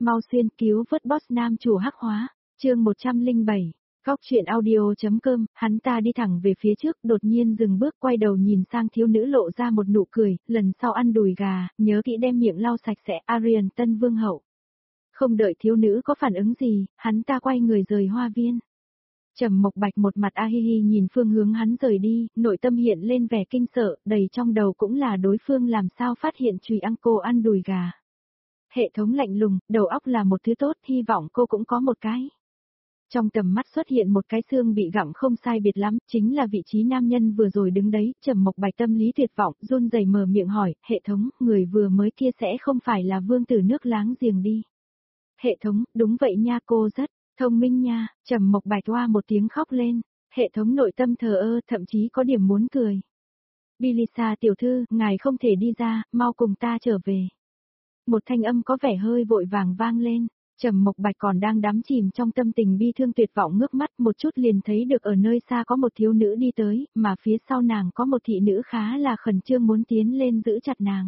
Mau xuyên cứu vớt boss nam chủ hắc hóa, chương 107. Góc truyện audio.com, hắn ta đi thẳng về phía trước, đột nhiên dừng bước quay đầu nhìn sang thiếu nữ lộ ra một nụ cười, lần sau ăn đùi gà, nhớ kỹ đem miệng lau sạch sẽ, Aryan Tân Vương hậu. Không đợi thiếu nữ có phản ứng gì, hắn ta quay người rời hoa viên. Trầm Mộc Bạch một mặt a hi hi nhìn phương hướng hắn rời đi, nội tâm hiện lên vẻ kinh sợ, đầy trong đầu cũng là đối phương làm sao phát hiện Trùy Ăn cô ăn đùi gà. Hệ thống lạnh lùng, đầu óc là một thứ tốt, hy vọng cô cũng có một cái. Trong tầm mắt xuất hiện một cái xương bị gặm không sai biệt lắm, chính là vị trí nam nhân vừa rồi đứng đấy, Trầm Mộc Bạch tâm lý tuyệt vọng, run rẩy mở miệng hỏi, hệ thống, người vừa mới kia sẽ không phải là vương tử nước láng giềng đi. Hệ thống, đúng vậy nha, cô rất thông minh nha. Trầm Mộc Bạch oa một tiếng khóc lên, hệ thống nội tâm thờ ơ, thậm chí có điểm muốn cười. Bilisa tiểu thư, ngài không thể đi ra, mau cùng ta trở về. Một thanh âm có vẻ hơi vội vàng vang lên. Trầm Mộc Bạch còn đang đắm chìm trong tâm tình bi thương tuyệt vọng, ngước mắt một chút liền thấy được ở nơi xa có một thiếu nữ đi tới, mà phía sau nàng có một thị nữ khá là khẩn trương muốn tiến lên giữ chặt nàng.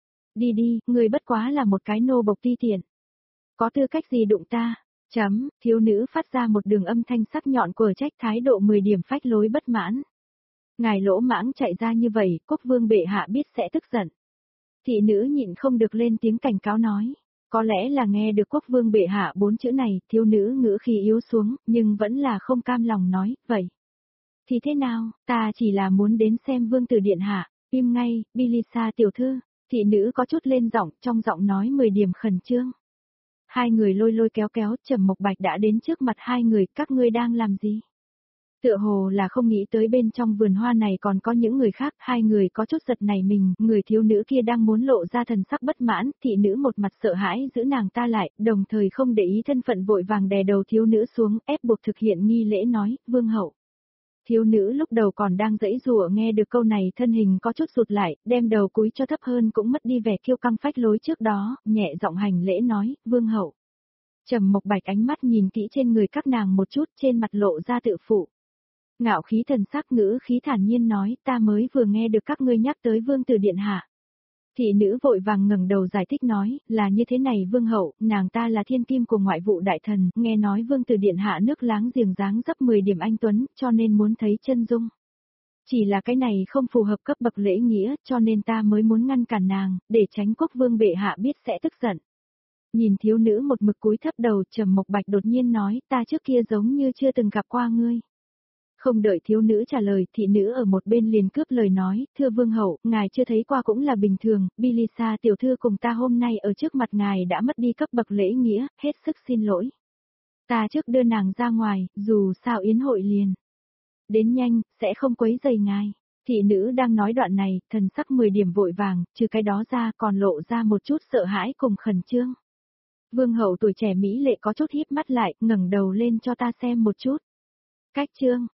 Đi đi, người bất quá là một cái nô bộc ti tiện. Có tư cách gì đụng ta? Thiếu nữ phát ra một đường âm thanh sắc nhọn của trách, thái độ 10 điểm phách lối bất mãn. Ngài lỗ mãng chạy ra như vậy, quốc vương bệ hạ biết sẽ tức giận. Thị nữ nhịn không được lên tiếng cảnh cáo nói. Có lẽ là nghe được quốc vương bệ hạ 4 chữ này, thiếu nữ ngữ khí yếu xuống, nhưng vẫn là không cam lòng nói, vậy. Thì thế nào, ta chỉ là muốn đến xem vương tử điện hạ, im ngay, Bilisa tiểu thư, thị nữ có chút lên giọng, trong giọng nói 10 điểm khẩn trương. Hai người lôi lôi kéo kéo, Trầm Mộc Bạch đã đến trước mặt hai người, các ngươi đang làm gì? Tựa hồ là không nghĩ tới bên trong vườn hoa này còn có những người khác, hai người có chút giật nảy mình, người thiếu nữ kia đang muốn lộ ra thần sắc bất mãn, thị nữ một mặt sợ hãi giữ nàng ta lại, đồng thời không để ý thân phận vội vàng đè đầu thiếu nữ xuống, ép buộc thực hiện nghi lễ nói, vương hậu. Thiếu nữ lúc đầu còn đang giãy giụa nghe được câu này, thân hình có chút rụt lại, đem đầu cúi cho thấp hơn cũng mất đi vẻ kiêu căng phách lối trước đó, nhẹ giọng hành lễ nói, vương hậu. Trầm Mộc Bạch ánh mắt nhìn kỹ trên người các nàng một chút, trên mặt lộ ra tự phụ. Ngạo khí thần sắc, ngữ khí thản nhiên nói, ta mới vừa nghe được các ngươi nhắc tới vương tử điện hạ. Thị nữ vội vàng ngẩng đầu giải thích nói, là như thế này vương hậu, nàng ta là thiên kim của ngoại vụ đại thần, nghe nói vương tử điện hạ nước láng giềng dáng dấp 10 điểm anh tuấn, cho nên muốn thấy chân dung. Chỉ là cái này không phù hợp cấp bậc lễ nghĩa, cho nên ta mới muốn ngăn cản nàng, để tránh quốc vương bệ hạ biết sẽ tức giận. Nhìn thiếu nữ một mực cúi thấp đầu, Trầm Mộc Bạch đột nhiên nói, ta trước kia giống như chưa từng gặp qua ngươi. Không đợi thiếu nữ trả lời, thị nữ ở một bên liền cướp lời nói, thưa vương hậu, ngài chưa thấy qua cũng là bình thường, Bilisa tiểu thư cùng ta hôm nay ở trước mặt ngài đã mất đi cấp bậc lễ nghĩa, hết sức xin lỗi. Ta trước đưa nàng ra ngoài, dù sao yến hội liền. Đến nhanh, sẽ không quấy rầy ngài. Thị nữ đang nói đoạn này, thần sắc 10 điểm vội vàng, trừ cái đó ra còn lộ ra một chút sợ hãi cùng khẩn trương. Vương hậu tuổi trẻ mỹ lệ có chút híp mắt lại, ngẩng đầu lên cho ta xem một chút. Cách chương.